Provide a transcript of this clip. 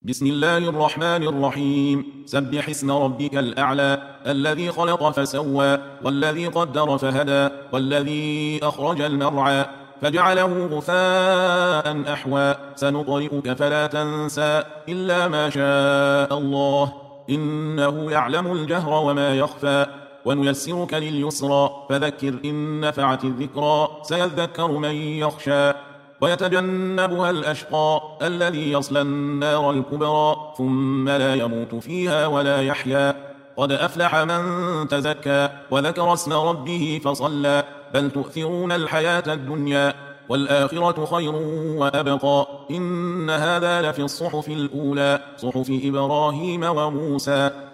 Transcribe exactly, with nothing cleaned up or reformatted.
بسم الله الرحمن الرحيم. سبح اسم ربك الأعلى الذي خلق فسوى والذي قدر فهدى والذي أخرج المرعى فجعله غثاء أحوى سنقرئك فلا تنسى إلا ما شاء الله إنه يعلم الجهر وما يخفى ونيسرك لليسرى فذكر إن نفعت الذكرى سيذكر من يخشى ويتجنبها الأشقى الذي يصلى النار الكبرى ثم لا يموت فيها ولا يحيا قد أفلح من تزكى وذكر اسم ربه فصلى بل تؤثرون الحياة الدنيا والآخرة خير وأبقى إن هذا لفي الصحف الأولى صحف إبراهيم وموسى.